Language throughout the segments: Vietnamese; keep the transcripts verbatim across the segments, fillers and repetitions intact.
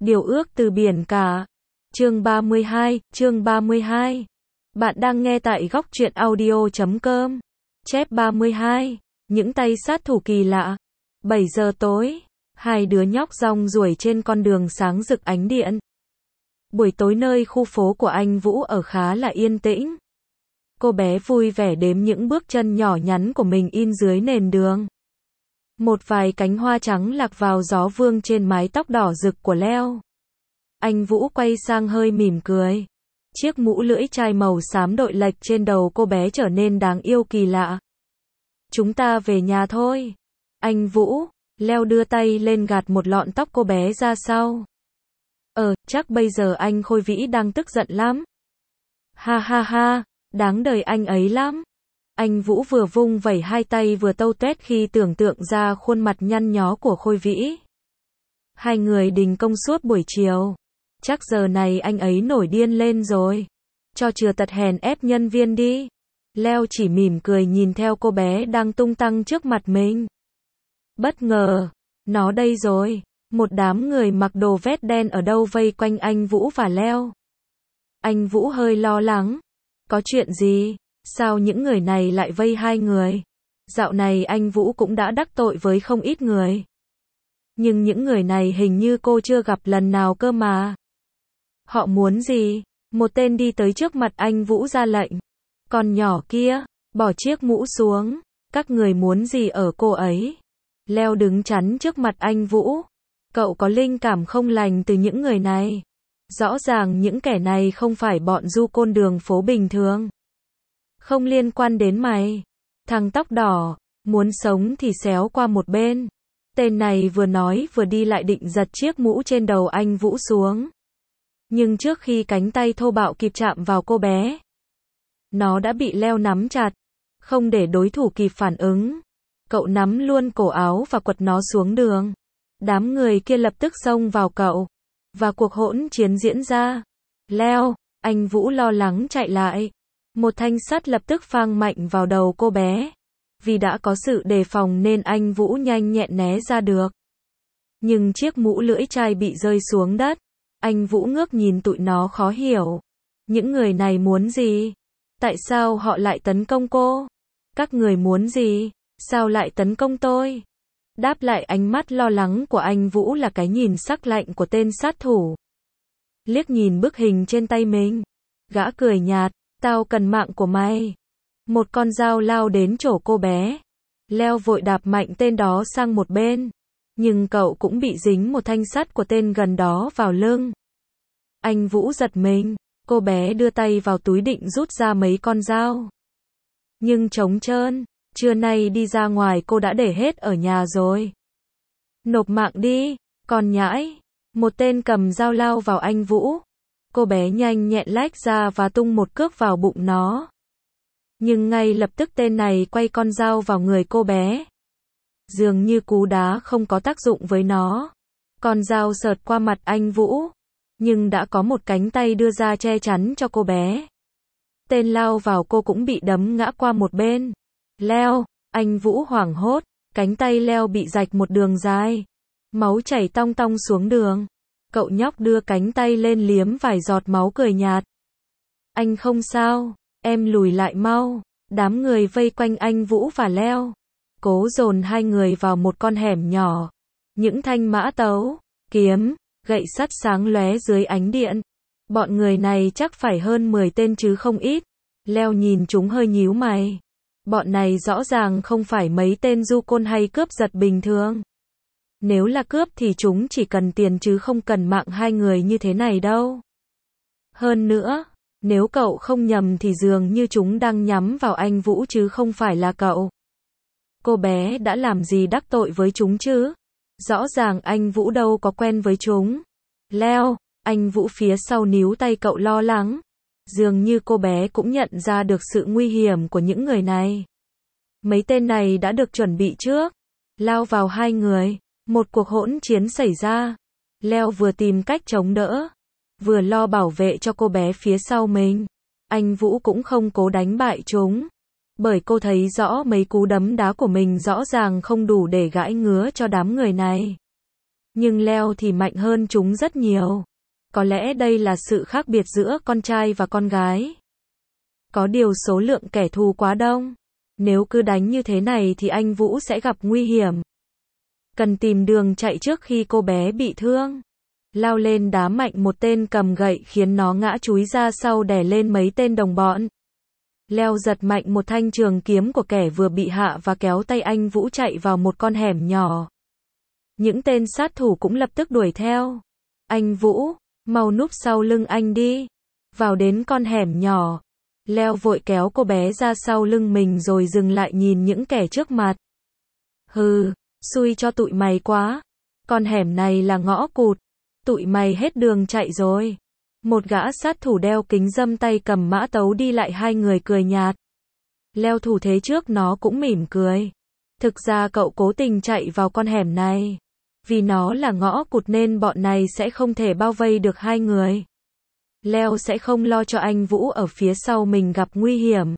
Điều ước từ biển cả. Chương ba mươi hai, chương ba mươi hai. Bạn đang nghe tại góc truyện audio chấm com. Chép ba mươi hai. Những tay sát thủ kỳ lạ. bảy giờ tối, hai đứa nhóc rong ruổi trên con đường sáng rực ánh điện. Buổi tối nơi khu phố của anh Vũ ở khá là yên tĩnh. Cô bé vui vẻ đếm những bước chân nhỏ nhắn của mình in dưới nền đường. Một vài cánh hoa trắng lạc vào gió vương trên mái tóc đỏ rực của Leo. Anh Vũ quay sang hơi mỉm cười. Chiếc mũ lưỡi chai màu xám đội lệch trên đầu cô bé trở nên đáng yêu kỳ lạ. Chúng ta về nhà thôi. Anh Vũ, Leo đưa tay lên gạt một lọn tóc cô bé ra sau. Ờ, chắc bây giờ anh Khôi Vĩ đang tức giận lắm. Ha ha ha, đáng đời anh ấy lắm. Anh Vũ vừa vung vẩy hai tay vừa tâu tuét khi tưởng tượng ra khuôn mặt nhăn nhó của Khôi Vĩ. Hai người đình công suốt buổi chiều. Chắc giờ này anh ấy nổi điên lên rồi. Cho chừa tật hèn ép nhân viên đi. Leo chỉ mỉm cười nhìn theo cô bé đang tung tăng trước mặt mình. Bất ngờ, nó đây rồi. Một đám người mặc đồ vest đen ở đâu vây quanh anh Vũ và Leo. Anh Vũ hơi lo lắng. Có chuyện gì? Sao những người này lại vây hai người? Dạo này anh Vũ cũng đã đắc tội với không ít người. Nhưng những người này hình như cô chưa gặp lần nào cơ mà. Họ muốn gì? Một tên đi tới trước mặt anh Vũ ra lệnh. Con nhỏ kia, bỏ chiếc mũ xuống. Các người muốn gì ở cô ấy? Leo đứng chắn trước mặt anh Vũ. Cậu có linh cảm không lành từ những người này. Rõ ràng những kẻ này không phải bọn du côn đường phố bình thường. Không liên quan đến mày. Thằng tóc đỏ, muốn sống thì xéo qua một bên. Tên này vừa nói vừa đi lại định giật chiếc mũ trên đầu anh Vũ xuống. Nhưng trước khi cánh tay thô bạo kịp chạm vào cô bé, nó đã bị Leo nắm chặt. Không để đối thủ kịp phản ứng, cậu nắm luôn cổ áo và quật nó xuống đường. Đám người kia lập tức xông vào cậu. Và cuộc hỗn chiến diễn ra. Leo, anh Vũ lo lắng chạy lại. Một thanh sắt lập tức phang mạnh vào đầu cô bé. Vì đã có sự đề phòng nên anh Vũ nhanh nhẹn né ra được. Nhưng chiếc mũ lưỡi chai bị rơi xuống đất. Anh Vũ ngước nhìn tụi nó khó hiểu. Những người này muốn gì? Tại sao họ lại tấn công cô? Các người muốn gì? Sao lại tấn công tôi? Đáp lại ánh mắt lo lắng của anh Vũ là cái nhìn sắc lạnh của tên sát thủ. Liếc nhìn bức hình trên tay mình. Gã cười nhạt, tao cần mạng của mày. Một con dao lao đến chỗ cô bé. Leo vội đạp mạnh tên đó sang một bên. Nhưng cậu cũng bị dính một thanh sắt của tên gần đó vào lưng. Anh Vũ giật mình. Cô bé đưa tay vào túi định rút ra mấy con dao. Nhưng trống trơn. Trưa nay đi ra ngoài cô đã để hết ở nhà rồi. Nộp mạng đi, con nhãi. Một tên cầm dao lao vào anh Vũ. Cô bé nhanh nhẹn lách ra và tung một cước vào bụng nó. Nhưng ngay lập tức tên này quay con dao vào người cô bé. Dường như cú đá không có tác dụng với nó. Con dao sượt qua mặt anh Vũ. Nhưng đã có một cánh tay đưa ra che chắn cho cô bé. Tên lao vào cô cũng bị đấm ngã qua một bên. Leo, anh Vũ hoảng hốt, cánh tay Leo bị rạch một đường dài. Máu chảy tong tong xuống đường. Cậu nhóc đưa cánh tay lên liếm vài giọt máu cười nhạt. Anh không sao, em lùi lại mau. Đám người vây quanh anh Vũ và Leo. Cố dồn hai người vào một con hẻm nhỏ. Những thanh mã tấu, kiếm, gậy sắt sáng lóe dưới ánh điện. Bọn người này chắc phải hơn mười tên chứ không ít. Leo nhìn chúng hơi nhíu mày. Bọn này rõ ràng không phải mấy tên du côn hay cướp giật bình thường. Nếu là cướp thì chúng chỉ cần tiền chứ không cần mạng hai người như thế này đâu. Hơn nữa, nếu cậu không nhầm thì dường như chúng đang nhắm vào anh Vũ chứ không phải là cậu. Cô bé đã làm gì đắc tội với chúng chứ? Rõ ràng anh Vũ đâu có quen với chúng. Leo, anh Vũ phía sau níu tay cậu lo lắng. Dường như cô bé cũng nhận ra được sự nguy hiểm của những người này. Mấy tên này đã được chuẩn bị trước. Lao vào hai người. Một cuộc hỗn chiến xảy ra. Leo vừa tìm cách chống đỡ. Vừa lo bảo vệ cho cô bé phía sau mình. Anh Vũ cũng không cố đánh bại chúng. Bởi cô thấy rõ mấy cú đấm đá của mình rõ ràng không đủ để gãi ngứa cho đám người này. Nhưng Leo thì mạnh hơn chúng rất nhiều. Có lẽ đây là sự khác biệt giữa con trai và con gái. Có điều số lượng kẻ thù quá đông. Nếu cứ đánh như thế này thì anh Vũ sẽ gặp nguy hiểm. Cần tìm đường chạy trước khi cô bé bị thương. Lao lên đá mạnh một tên cầm gậy khiến nó ngã chúi ra sau đè lên mấy tên đồng bọn. Leo giật mạnh một thanh trường kiếm của kẻ vừa bị hạ và kéo tay anh Vũ chạy vào một con hẻm nhỏ. Những tên sát thủ cũng lập tức đuổi theo. Anh Vũ, mau núp sau lưng anh đi. Vào đến con hẻm nhỏ. Leo vội kéo cô bé ra sau lưng mình rồi dừng lại nhìn những kẻ trước mặt. Hừ, xui cho tụi mày quá. Con hẻm này là ngõ cụt. Tụi mày hết đường chạy rồi. Một gã sát thủ đeo kính râm tay cầm mã tấu đi lại hai người cười nhạt. Leo thủ thế trước nó cũng mỉm cười. Thực ra cậu cố tình chạy vào con hẻm này. Vì nó là ngõ cụt nên bọn này sẽ không thể bao vây được hai người. Leo sẽ không lo cho anh Vũ ở phía sau mình gặp nguy hiểm.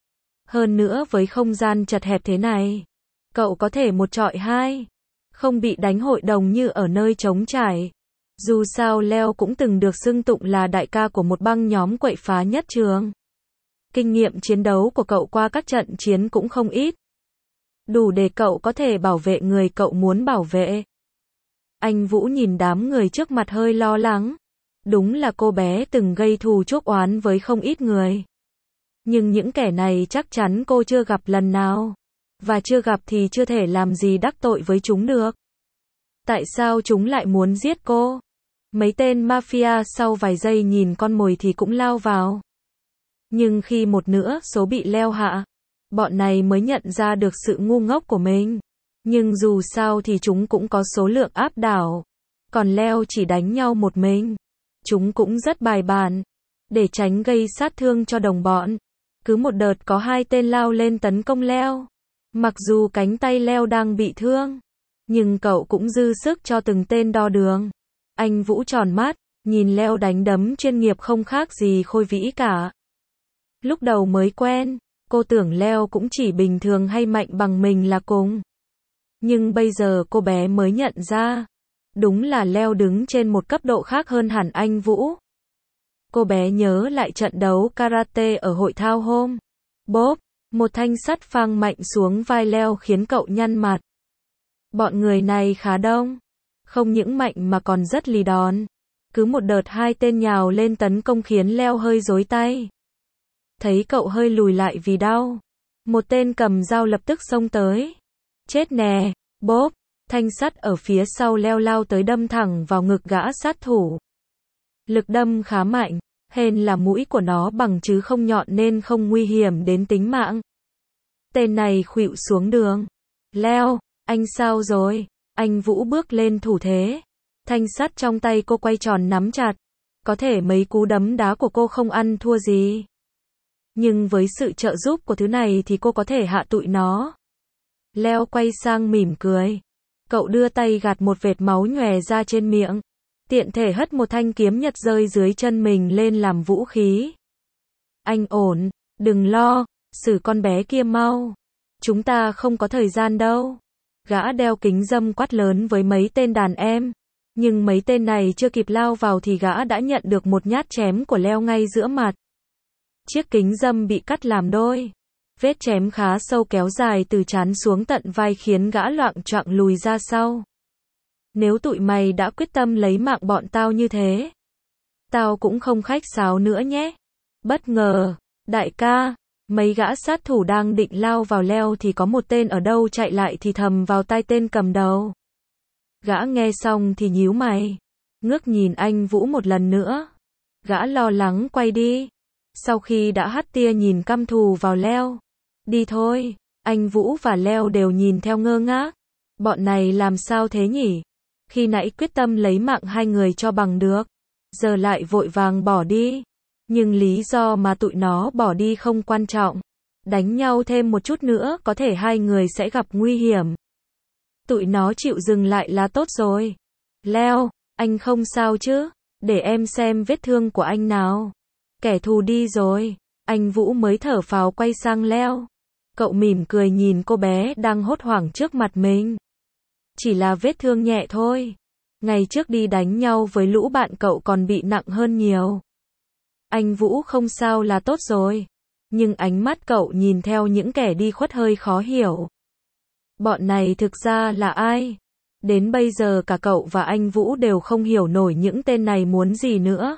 Hơn nữa với không gian chật hẹp thế này, cậu có thể một trọi hai. Không bị đánh hội đồng như ở nơi trống trải. Dù sao Leo cũng từng được xưng tụng là đại ca của một băng nhóm quậy phá nhất trường. Kinh nghiệm chiến đấu của cậu qua các trận chiến cũng không ít. Đủ để cậu có thể bảo vệ người cậu muốn bảo vệ. Anh Vũ nhìn đám người trước mặt hơi lo lắng. Đúng là cô bé từng gây thù chuốc oán với không ít người. Nhưng những kẻ này chắc chắn cô chưa gặp lần nào. Và chưa gặp thì chưa thể làm gì đắc tội với chúng được. Tại sao chúng lại muốn giết cô? Mấy tên mafia sau vài giây nhìn con mồi thì cũng lao vào. Nhưng khi một nửa số bị Leo hạ, bọn này mới nhận ra được sự ngu ngốc của mình. Nhưng dù sao thì chúng cũng có số lượng áp đảo. Còn Leo chỉ đánh nhau một mình. Chúng cũng rất bài bản. Để tránh gây sát thương cho đồng bọn. Cứ một đợt có hai tên lao lên tấn công Leo. Mặc dù cánh tay Leo đang bị thương. Nhưng cậu cũng dư sức cho từng tên đo đường. Anh Vũ tròn mắt, nhìn Leo đánh đấm chuyên nghiệp không khác gì Khôi Vĩ cả. Lúc đầu mới quen, cô tưởng Leo cũng chỉ bình thường hay mạnh bằng mình là cùng. Nhưng bây giờ cô bé mới nhận ra. Đúng là Leo đứng trên một cấp độ khác hơn hẳn anh Vũ. Cô bé nhớ lại trận đấu karate ở hội thao hôm. Bốp, một thanh sắt phang mạnh xuống vai Leo khiến cậu nhăn mặt. Bọn người này khá đông. Không những mạnh mà còn rất lì đòn. Cứ một đợt hai tên nhào lên tấn công khiến Leo hơi rối tay. Thấy cậu hơi lùi lại vì đau. Một tên cầm dao lập tức xông tới. Chết nè, bốp, thanh sắt ở phía sau Leo lao tới đâm thẳng vào ngực gã sát thủ. Lực đâm khá mạnh, hên là mũi của nó bằng chứ không nhọn nên không nguy hiểm đến tính mạng. Tên này khuỵu xuống đường. Leo, anh sao rồi? Anh Vũ bước lên thủ thế. Thanh sắt trong tay cô quay tròn nắm chặt. Có thể mấy cú đấm đá của cô không ăn thua gì. Nhưng với sự trợ giúp của thứ này thì cô có thể hạ tụi nó. Leo quay sang mỉm cười. Cậu đưa tay gạt một vệt máu nhòe ra trên miệng. Tiện thể hất một thanh kiếm nhật rơi dưới chân mình lên làm vũ khí. Anh ổn, đừng lo, xử con bé kia mau. Chúng ta không có thời gian đâu. Gã đeo kính râm quát lớn với mấy tên đàn em. Nhưng mấy tên này chưa kịp lao vào thì gã đã nhận được một nhát chém của Leo ngay giữa mặt. Chiếc kính râm bị cắt làm đôi. Vết chém khá sâu kéo dài từ trán xuống tận vai khiến gã loạng choạng lùi ra sau. Nếu tụi mày đã quyết tâm lấy mạng bọn tao như thế, tao cũng không khách sáo nữa nhé. Bất ngờ, đại ca, mấy gã sát thủ đang định lao vào Leo thì có một tên ở đâu chạy lại thì thầm vào tai tên cầm đầu. Gã nghe xong thì nhíu mày, ngước nhìn anh Vũ một lần nữa. Gã lo lắng quay đi. Sau khi đã hắt tia nhìn căm thù vào Leo. Đi thôi, anh Vũ và Leo đều nhìn theo ngơ ngác. Bọn này làm sao thế nhỉ? Khi nãy quyết tâm lấy mạng hai người cho bằng được. Giờ lại vội vàng bỏ đi. Nhưng lý do mà tụi nó bỏ đi không quan trọng. Đánh nhau thêm một chút nữa có thể hai người sẽ gặp nguy hiểm. Tụi nó chịu dừng lại là tốt rồi. Leo, anh không sao chứ? Để em xem vết thương của anh nào. Kẻ thù đi rồi. Anh Vũ mới thở phào quay sang Leo. Cậu mỉm cười nhìn cô bé đang hốt hoảng trước mặt mình. Chỉ là vết thương nhẹ thôi. Ngày trước đi đánh nhau với lũ bạn cậu còn bị nặng hơn nhiều. Anh Vũ không sao là tốt rồi. Nhưng ánh mắt cậu nhìn theo những kẻ đi khuất hơi khó hiểu. Bọn này thực ra là ai? Đến bây giờ cả cậu và anh Vũ đều không hiểu nổi những tên này muốn gì nữa.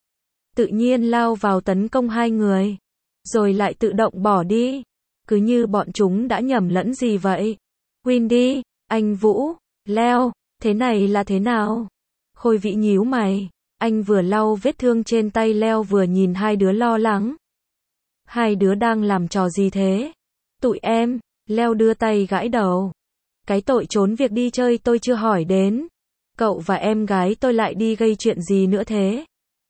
Tự nhiên lao vào tấn công hai người. Rồi lại tự động bỏ đi. Cứ như bọn chúng đã nhầm lẫn gì vậy. Windy, anh Vũ, Leo, thế này là thế nào? Khôi Vĩ nhíu mày. Anh vừa lau vết thương trên tay Leo vừa nhìn hai đứa lo lắng. Hai đứa đang làm trò gì thế? Tụi em, Leo đưa tay gãi đầu. Cái tội trốn việc đi chơi tôi chưa hỏi đến. Cậu và em gái tôi lại đi gây chuyện gì nữa thế?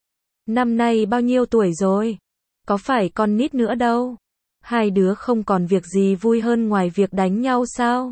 Năm nay bao nhiêu tuổi rồi? Có phải con nít nữa đâu. Hai đứa không còn việc gì vui hơn ngoài việc đánh nhau sao?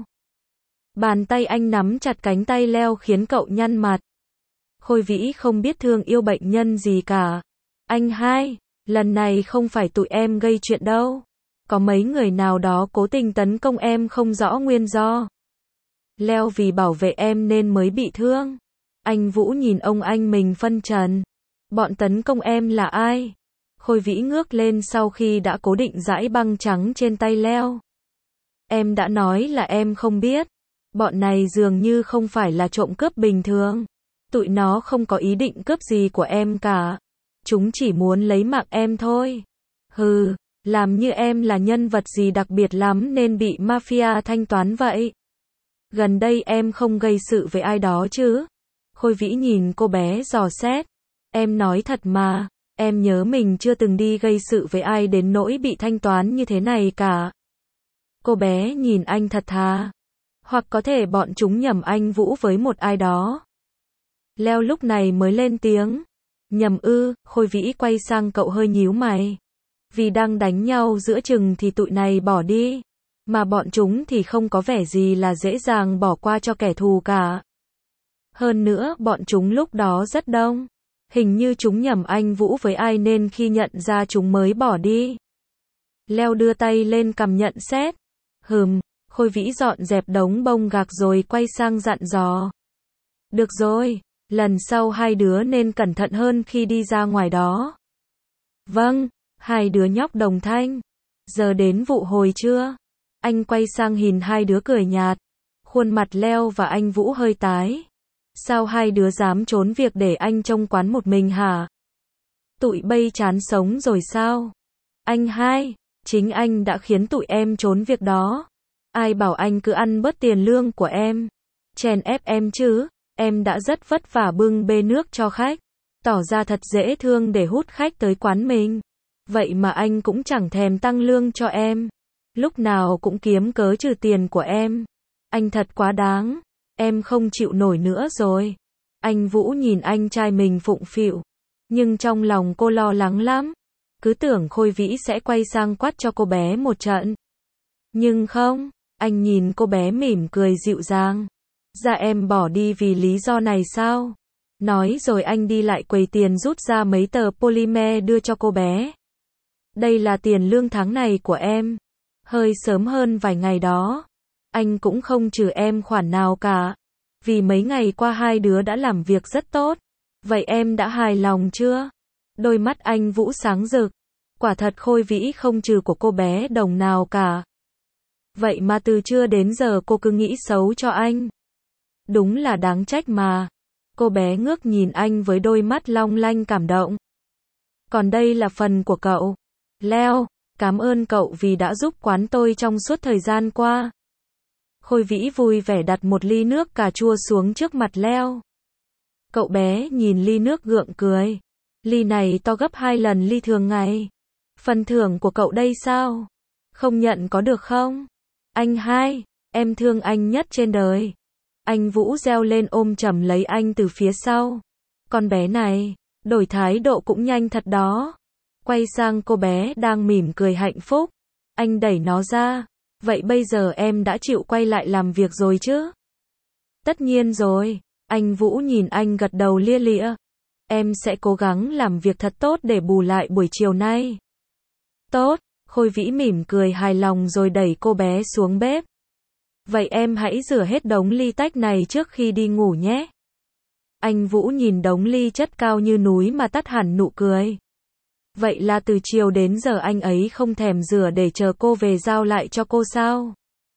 Bàn tay anh nắm chặt cánh tay Leo khiến cậu nhăn mặt. Khôi Vĩ không biết thương yêu bệnh nhân gì cả. Anh hai, lần này không phải tụi em gây chuyện đâu. Có mấy người nào đó cố tình tấn công em không rõ nguyên do. Leo vì bảo vệ em nên mới bị thương. Anh Vũ nhìn ông anh mình phân trần. Bọn tấn công em là ai? Khôi Vĩ ngước lên sau khi đã cố định dải băng trắng trên tay Leo. Em đã nói là em không biết. Bọn này dường như không phải là trộm cướp bình thường. Tụi nó không có ý định cướp gì của em cả. Chúng chỉ muốn lấy mạng em thôi. Hừ, làm như em là nhân vật gì đặc biệt lắm nên bị mafia thanh toán vậy. Gần đây em không gây sự với ai đó chứ? Khôi Vĩ nhìn cô bé dò xét. Em nói thật mà, em nhớ mình chưa từng đi gây sự với ai đến nỗi bị thanh toán như thế này cả. Cô bé nhìn anh thật thà. Hoặc có thể bọn chúng nhầm anh Vũ với một ai đó. Leo lúc này mới lên tiếng. Nhầm ư? Khôi Vĩ quay sang cậu hơi nhíu mày. Vì đang đánh nhau giữa chừng thì tụi này bỏ đi. Mà bọn chúng thì không có vẻ gì là dễ dàng bỏ qua cho kẻ thù cả. Hơn nữa bọn chúng lúc đó rất đông. Hình như chúng nhầm anh Vũ với ai nên khi nhận ra chúng mới bỏ đi. Leo đưa tay lên cầm nhận xét. Hừm, Khôi Vĩ dọn dẹp đống bông gạc rồi quay sang dặn dò. Được rồi, lần sau hai đứa nên cẩn thận hơn khi đi ra ngoài đó. Vâng, hai đứa nhóc đồng thanh. Giờ đến vụ hồi chưa? Anh quay sang nhìn hai đứa cười nhạt. Khuôn mặt Leo và anh Vũ hơi tái. Sao hai đứa dám trốn việc để anh trông quán một mình hả? Tụi bây chán sống rồi sao? Anh hai, chính anh đã khiến tụi em trốn việc đó. Ai bảo anh cứ ăn bớt tiền lương của em? Chèn ép em chứ? Em đã rất vất vả bưng bê nước cho khách. Tỏ ra thật dễ thương để hút khách tới quán mình. Vậy mà anh cũng chẳng thèm tăng lương cho em. Lúc nào cũng kiếm cớ trừ tiền của em. Anh thật quá đáng. Em không chịu nổi nữa rồi. Anh Vũ nhìn anh trai mình phụng phịu. Nhưng trong lòng cô lo lắng lắm. Cứ tưởng Khôi Vĩ sẽ quay sang quát cho cô bé một trận. Nhưng không, anh nhìn cô bé mỉm cười dịu dàng. Dạ em bỏ đi vì lý do này sao? Nói rồi anh đi lại quầy tiền rút ra mấy tờ polymer đưa cho cô bé. Đây là tiền lương tháng này của em. Hơi sớm hơn vài ngày đó. Anh cũng không trừ em khoản nào cả. Vì mấy ngày qua hai đứa đã làm việc rất tốt. Vậy em đã hài lòng chưa? Đôi mắt anh Vũ sáng rực. Quả thật Khôi Vĩ không trừ của cô bé đồng nào cả. Vậy mà từ trưa đến giờ cô cứ nghĩ xấu cho anh. Đúng là đáng trách mà. Cô bé ngước nhìn anh với đôi mắt long lanh cảm động. Còn đây là phần của cậu. Leo, cảm ơn cậu vì đã giúp quán tôi trong suốt thời gian qua. Khôi Vĩ vui vẻ đặt một ly nước cà chua xuống trước mặt Leo. Cậu bé nhìn ly nước gượng cười. Ly này to gấp hai lần ly thường ngày. Phần thưởng của cậu đây sao? Không nhận có được không? Anh hai, em thương anh nhất trên đời. Anh Vũ reo lên ôm chầm lấy anh từ phía sau. Con bé này, đổi thái độ cũng nhanh thật đó. Quay sang cô bé đang mỉm cười hạnh phúc. Anh đẩy nó ra. Vậy bây giờ em đã chịu quay lại làm việc rồi chứ? Tất nhiên rồi. Anh Vũ nhìn anh gật đầu lia lịa. Em sẽ cố gắng làm việc thật tốt để bù lại buổi chiều nay. Tốt, Khôi Vĩ mỉm cười hài lòng rồi đẩy cô bé xuống bếp. Vậy em hãy rửa hết đống ly tách này trước khi đi ngủ nhé. Anh Vũ nhìn đống ly chất cao như núi mà tắt hẳn nụ cười. Vậy là từ chiều đến giờ anh ấy không thèm rửa để chờ cô về giao lại cho cô sao?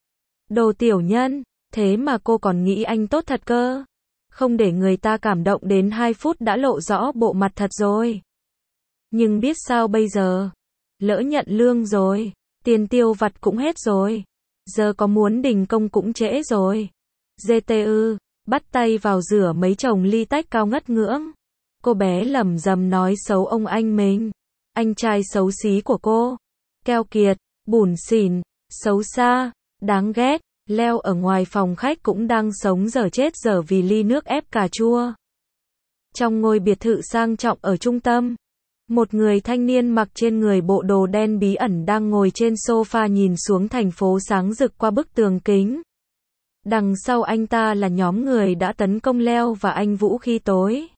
Đồ tiểu nhân, thế mà cô còn nghĩ anh tốt thật cơ. Không để người ta cảm động đến hai phút đã lộ rõ bộ mặt thật rồi. Nhưng biết sao bây giờ? Lỡ nhận lương rồi, tiền tiêu vặt cũng hết rồi. Giờ có muốn đình công cũng trễ rồi. giê tê ư, bắt tay vào rửa mấy chồng ly tách cao ngất ngưỡng. Cô bé lẩm rầm nói xấu ông anh mình. Anh trai xấu xí của cô. Keo kiệt, bủn xỉn, xấu xa, đáng ghét. Leo ở ngoài phòng khách cũng đang sống dở chết dở vì ly nước ép cà chua. Trong ngôi biệt thự sang trọng ở trung tâm, một người thanh niên mặc trên người bộ đồ đen bí ẩn đang ngồi trên sofa nhìn xuống thành phố sáng rực qua bức tường kính. Đằng sau anh ta là nhóm người đã tấn công Leo và anh Vũ khi tối.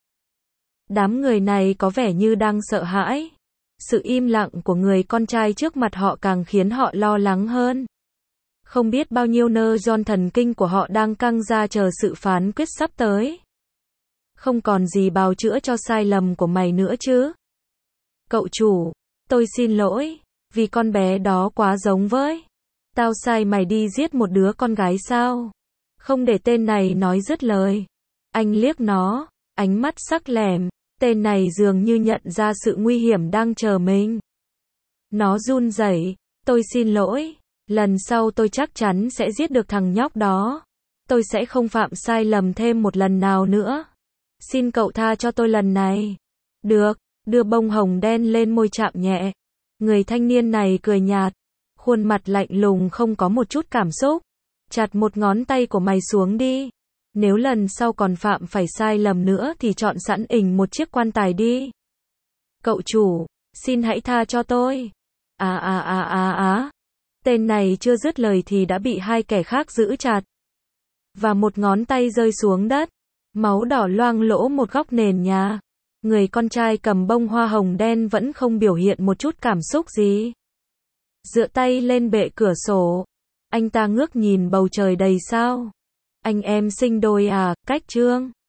Đám người này có vẻ như đang sợ hãi. Sự im lặng của người con trai trước mặt họ càng khiến họ lo lắng hơn. Không biết bao nhiêu nơ giòn thần kinh của họ đang căng ra chờ sự phán quyết sắp tới. Không còn gì bào chữa cho sai lầm của mày nữa chứ. Cậu chủ, tôi xin lỗi, vì con bé đó quá giống với. Tao sai mày đi giết một đứa con gái sao? Không để tên này nói dứt lời. Anh liếc nó, ánh mắt sắc lẻm, tên này dường như nhận ra sự nguy hiểm đang chờ mình. Nó run rẩy, tôi xin lỗi. Lần sau tôi chắc chắn sẽ giết được thằng nhóc đó. Tôi sẽ không phạm sai lầm thêm một lần nào nữa. Xin cậu tha cho tôi lần này. Được, đưa bông hồng đen lên môi chạm nhẹ. Người thanh niên này cười nhạt. Khuôn mặt lạnh lùng không có một chút cảm xúc. Chặt một ngón tay của mày xuống đi. Nếu lần sau còn phạm phải sai lầm nữa thì chọn sẵn ình một chiếc quan tài đi. Cậu chủ, xin hãy tha cho tôi. À à à à à. Tên này chưa dứt lời thì đã bị hai kẻ khác giữ chặt. Và một ngón tay rơi xuống đất. Máu đỏ loang lỗ một góc nền nhà. Người con trai cầm bông hoa hồng đen vẫn không biểu hiện một chút cảm xúc gì. Dựa tay lên bệ cửa sổ. Anh ta ngước nhìn bầu trời đầy sao. Anh em sinh đôi à, cách trương.